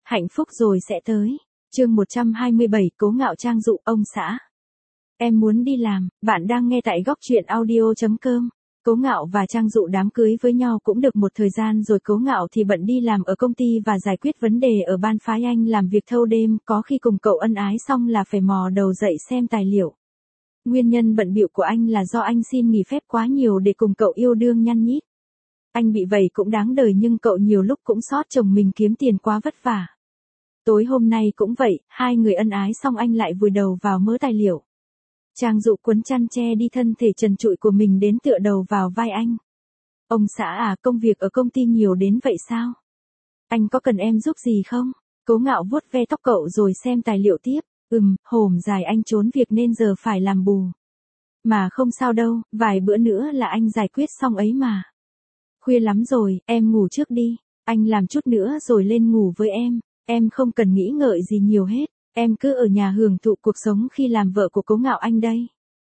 Hạnh phúc rồi sẽ tới. Chương 127, Cố Ngạo Trang dụ ông xã. Em muốn đi làm, bạn đang nghe tại góc truyện audio.com. Cố Ngạo và Trang Dụ đám cưới với nhau cũng được một thời gian rồi. Cố Ngạo thì bận đi làm ở công ty và giải quyết vấn đề ở ban phái, anh làm việc thâu đêm, có khi cùng cậu ân ái xong là phải mò đầu dậy xem tài liệu. Nguyên nhân bận bịu của anh là do anh xin nghỉ phép quá nhiều để cùng cậu yêu đương nhăn nhít. Anh bị vậy cũng đáng đời nhưng cậu nhiều lúc cũng xót chồng mình kiếm tiền quá vất vả. Tối hôm nay cũng vậy, hai người ân ái xong anh lại vùi đầu vào mớ tài liệu. Trang Dụ cuốn chăn che đi thân thể trần trụi của mình đến tựa đầu vào vai anh. Ông xã à, công việc ở công ty nhiều đến vậy sao? Anh có cần em giúp gì không? Cố Ngạo vuốt ve tóc cậu rồi xem tài liệu tiếp. Hổm dài anh trốn việc nên giờ phải làm bù. Mà không sao đâu, vài bữa nữa là anh giải quyết xong ấy mà. Khuya lắm rồi, em ngủ trước đi. Anh làm chút nữa rồi lên ngủ với em. Em không cần nghĩ ngợi gì nhiều hết. Em cứ ở nhà hưởng thụ cuộc sống khi làm vợ của Cố Ngạo anh đây.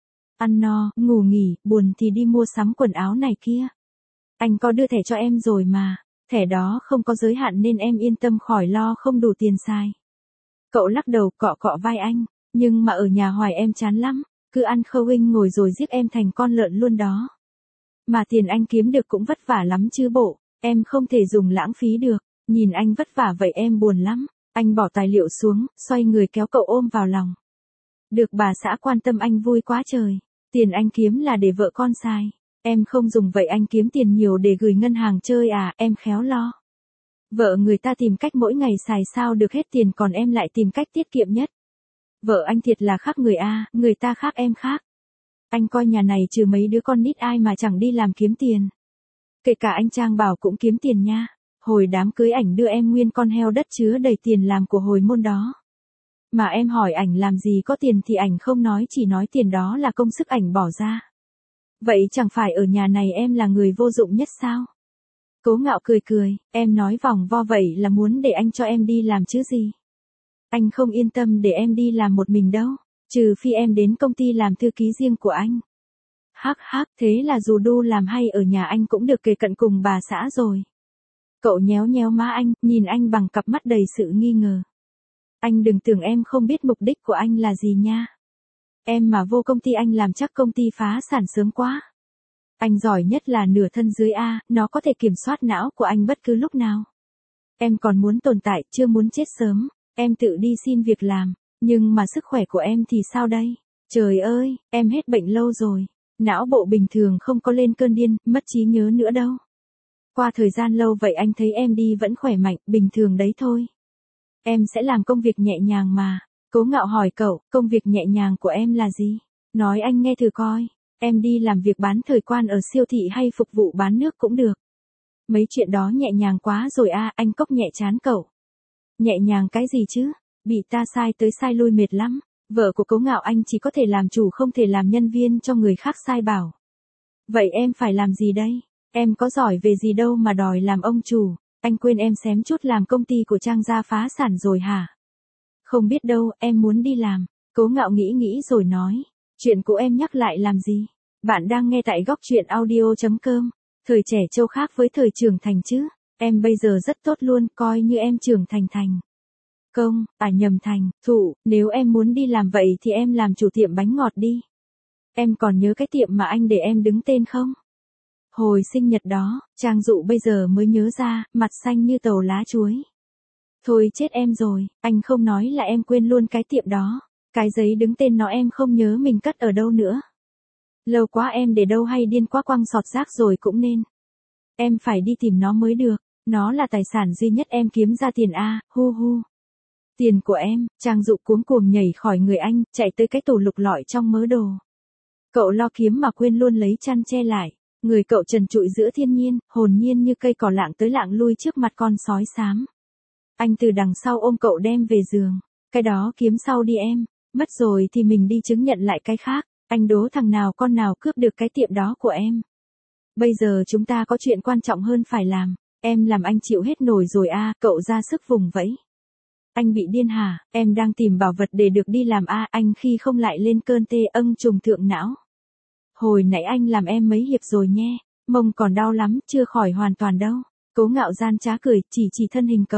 Ăn no, ngủ nghỉ, buồn thì đi mua sắm quần áo này kia. Anh có đưa thẻ cho em rồi mà. Thẻ đó không có giới hạn nên em yên tâm khỏi lo không đủ tiền xài. Cậu lắc đầu cọ cọ vai anh. Nhưng mà ở nhà hoài em chán lắm. Cứ ăn khâu huynh ngồi rồi giết em thành con lợn luôn đó. Mà tiền anh kiếm được cũng vất vả lắm chứ bộ. Em không thể dùng lãng phí được. Nhìn anh vất vả vậy em buồn lắm. Anh bỏ tài liệu xuống, xoay người kéo cậu ôm vào lòng. Được bà xã quan tâm anh vui quá trời. Tiền anh kiếm là để vợ con xài. Em không dùng vậy anh kiếm tiền nhiều để gửi ngân hàng chơi à, em khéo lo. Vợ người ta tìm cách mỗi ngày xài sao được hết tiền còn em lại tìm cách tiết kiệm nhất. Vợ anh thiệt là khác người a, người ta khác em khác. Anh coi nhà này trừ mấy đứa con nít ai mà chẳng đi làm kiếm tiền. Kể cả anh Trang Bảo cũng kiếm tiền nha. Hồi đám cưới ảnh đưa em nguyên con heo đất chứa đầy tiền làm của hồi môn đó. Mà em hỏi ảnh làm gì có tiền thì ảnh không nói, chỉ nói tiền đó là công sức ảnh bỏ ra. Vậy chẳng phải ở nhà này em là người vô dụng nhất sao? Cố Ngạo cười cười, em nói vòng vo vậy là muốn để anh cho em đi làm chứ gì. Anh không yên tâm để em đi làm một mình đâu, trừ phi em đến công ty làm thư ký riêng của anh. Hắc hắc, thế là dù đu làm hay ở nhà anh cũng được kề cận cùng bà xã rồi. Cậu nhéo nhéo má anh, nhìn anh bằng cặp mắt đầy sự nghi ngờ. Anh đừng tưởng em không biết mục đích của anh là gì nha. Em mà vô công ty anh làm chắc công ty phá sản sớm quá. Anh giỏi nhất là nửa thân dưới A, nó có thể kiểm soát não của anh bất cứ lúc nào. Em còn muốn tồn tại, chưa muốn chết sớm. Em tự đi xin việc làm. Nhưng mà sức khỏe của em thì sao đây? Trời ơi, em hết bệnh lâu rồi. Não bộ bình thường không có lên cơn điên, mất trí nhớ nữa đâu. Qua thời gian lâu vậy anh thấy em đi vẫn khỏe mạnh, bình thường đấy thôi. Em sẽ làm công việc nhẹ nhàng mà. Cố Ngạo hỏi cậu, công việc nhẹ nhàng của em là gì? Nói anh nghe thử coi. Em đi làm việc bán thời quan ở siêu thị hay phục vụ bán nước cũng được. Mấy chuyện đó nhẹ nhàng quá rồi a, anh cốc nhẹ chán cậu. Nhẹ nhàng cái gì chứ? Bị ta sai tới sai lui mệt lắm. Vợ của Cố Ngạo anh chỉ có thể làm chủ không thể làm nhân viên cho người khác sai bảo. Vậy em phải làm gì đây? Em có giỏi về gì đâu mà đòi làm ông chủ. Anh quên em xém chút làm công ty của Trang gia phá sản rồi hả? Không biết đâu, em muốn đi làm. Cố Ngạo nghĩ nghĩ rồi nói. Chuyện của em nhắc lại làm gì? Bạn đang nghe tại góc truyện audio.com. Thời trẻ trâu khác với thời trưởng thành chứ. Em bây giờ rất tốt luôn, coi như em trưởng thành. Nhầm thành, thụ, nếu em muốn đi làm vậy thì em làm chủ tiệm bánh ngọt đi. Em còn nhớ cái tiệm mà anh để em đứng tên không? Hồi sinh nhật đó, Trang Dụ bây giờ mới nhớ ra, mặt xanh như tàu lá chuối. Thôi chết em rồi, anh không nói là em quên luôn cái tiệm đó. Cái giấy đứng tên nó em không nhớ mình cất ở đâu nữa. Lâu quá em để đâu hay điên quá quăng sọt rác rồi cũng nên. Em phải đi tìm nó mới được, nó là tài sản duy nhất em kiếm ra tiền a, hu. Tiền của em, Trang Dụ cuống cuồng nhảy khỏi người anh, chạy tới cái tủ lục lọi trong mớ đồ. Cậu lo kiếm mà quên luôn lấy chăn che lại. Người cậu trần trụi giữa thiên nhiên, hồn nhiên như cây cỏ lạng tới lạng lui trước mặt con sói xám. Anh từ đằng sau ôm cậu đem về giường. Cái đó kiếm sau đi em, mất rồi thì mình đi chứng nhận lại cái khác. Anh đố thằng nào con nào cướp được cái tiệm đó của em. Bây giờ chúng ta có chuyện quan trọng hơn phải làm. Em làm anh chịu hết nổi rồi a, cậu ra sức vùng vẫy. Anh bị điên hả? Em đang tìm bảo vật để được đi làm a, anh khi không lại lên cơn tê âng trùng thượng não. Hồi nãy anh làm em mấy hiệp rồi nhé, mông còn đau lắm, chưa khỏi hoàn toàn đâu. Cố Ngạo gian trá cười, chỉ thân hình cậu.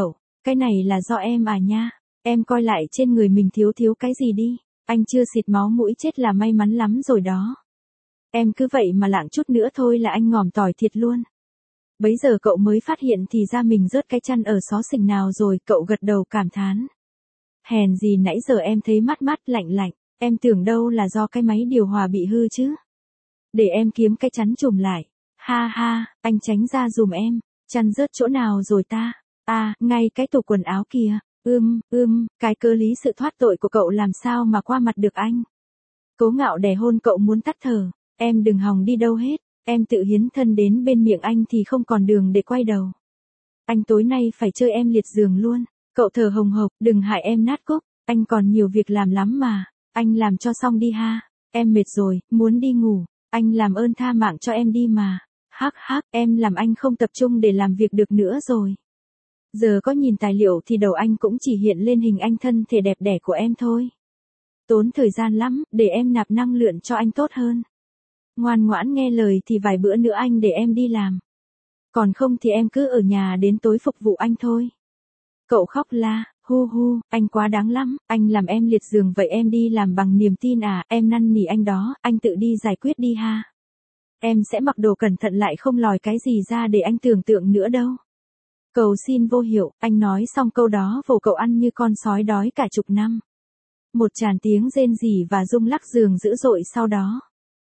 Cái này là do em à nha. Em coi lại trên người mình thiếu thiếu cái gì đi. Anh chưa xịt máu mũi chết là may mắn lắm rồi đó. Em cứ vậy mà lạng chút nữa thôi là anh ngòm tỏi thiệt luôn. Bấy giờ cậu mới phát hiện thì ra mình rớt cái chăn ở xó xỉnh nào rồi, cậu gật đầu cảm thán. Hèn gì nãy giờ em thấy mát mát lạnh lạnh, em tưởng đâu là do cái máy điều hòa bị hư chứ. Để em kiếm cái chắn trùm lại. Ha ha, anh tránh ra giùm em, chăn rớt chỗ nào rồi ta? À, ngay cái tủ quần áo kìa. Cái cơ lý sự thoát tội của cậu làm sao mà qua mặt được anh. Cố Ngạo đè hôn cậu muốn tắt thở. Em đừng hòng đi đâu hết, em tự hiến thân đến bên miệng anh thì không còn đường để quay đầu. Anh tối nay phải chơi em liệt giường luôn. Cậu thở hồng hộc, đừng hại em nát cúc, anh còn nhiều việc làm lắm mà. Anh làm cho xong đi ha. Em mệt rồi, muốn đi ngủ. Anh làm ơn tha mạng cho em đi mà. Hắc hắc, em làm anh không tập trung để làm việc được nữa rồi. Giờ có nhìn tài liệu thì đầu anh cũng chỉ hiện lên hình anh thân thể đẹp đẽ của em thôi. Tốn thời gian lắm, để em nạp năng lượng cho anh tốt hơn. Ngoan ngoãn nghe lời thì vài bữa nữa anh để em đi làm. Còn không thì em cứ ở nhà đến tối phục vụ anh thôi. Cậu khóc la, hu, anh quá đáng lắm, anh làm em liệt giường vậy em đi làm bằng niềm tin à, em năn nỉ anh đó, anh tự đi giải quyết đi ha. Em sẽ mặc đồ cẩn thận lại không lòi cái gì ra để anh tưởng tượng nữa đâu. Cầu xin vô hiệu, anh nói xong câu đó vồ cậu ăn như con sói đói cả chục năm. Một tràng tiếng rên rỉ và rung lắc giường dữ dội sau đó.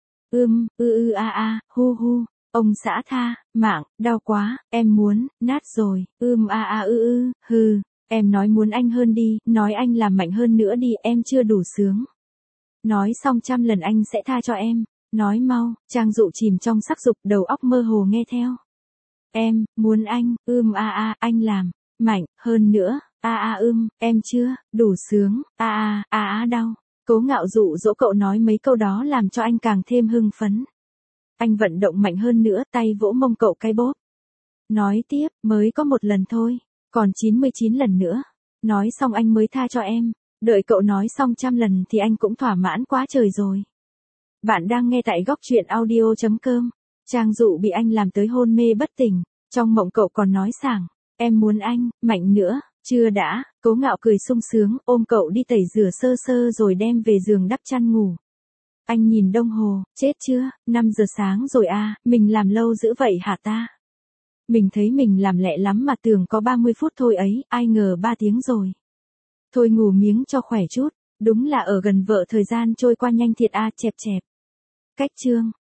Hu, ông xã tha, mạng, đau quá, em muốn, nát rồi, hừ, em nói muốn anh hơn đi, nói anh làm mạnh hơn nữa đi, em chưa đủ sướng. Nói xong 100 lần anh sẽ tha cho em, nói mau, Trang Dụ chìm trong sắc dục, đầu óc mơ hồ nghe theo. Em, muốn anh, anh làm, mạnh, hơn nữa, em chưa, đủ sướng, đau. Cố Ngạo dụ dỗ cậu nói mấy câu đó làm cho anh càng thêm hưng phấn. Anh vận động mạnh hơn nữa, tay vỗ mông cậu cái bóp. Nói tiếp, mới có 1 lần thôi, còn 99 lần nữa. Nói xong anh mới tha cho em, đợi cậu nói xong 100 lần thì anh cũng thỏa mãn quá trời rồi. Bạn đang nghe tại góc truyện audio.com. Trang Dụ bị anh làm tới hôn mê bất tỉnh, trong mộng cậu còn nói sảng, em muốn anh, mạnh nữa, chưa đã, Cố Ngạo cười sung sướng, ôm cậu đi tẩy rửa sơ sơ rồi đem về giường đắp chăn ngủ. Anh nhìn đồng hồ, chết chưa, 5 giờ sáng rồi à, mình làm lâu dữ vậy hả ta? Mình thấy mình làm lẹ lắm mà tưởng có 30 phút thôi ấy, ai ngờ 3 tiếng rồi. Thôi ngủ miếng cho khỏe chút, đúng là ở gần vợ thời gian trôi qua nhanh thiệt à, chẹp. Cách chương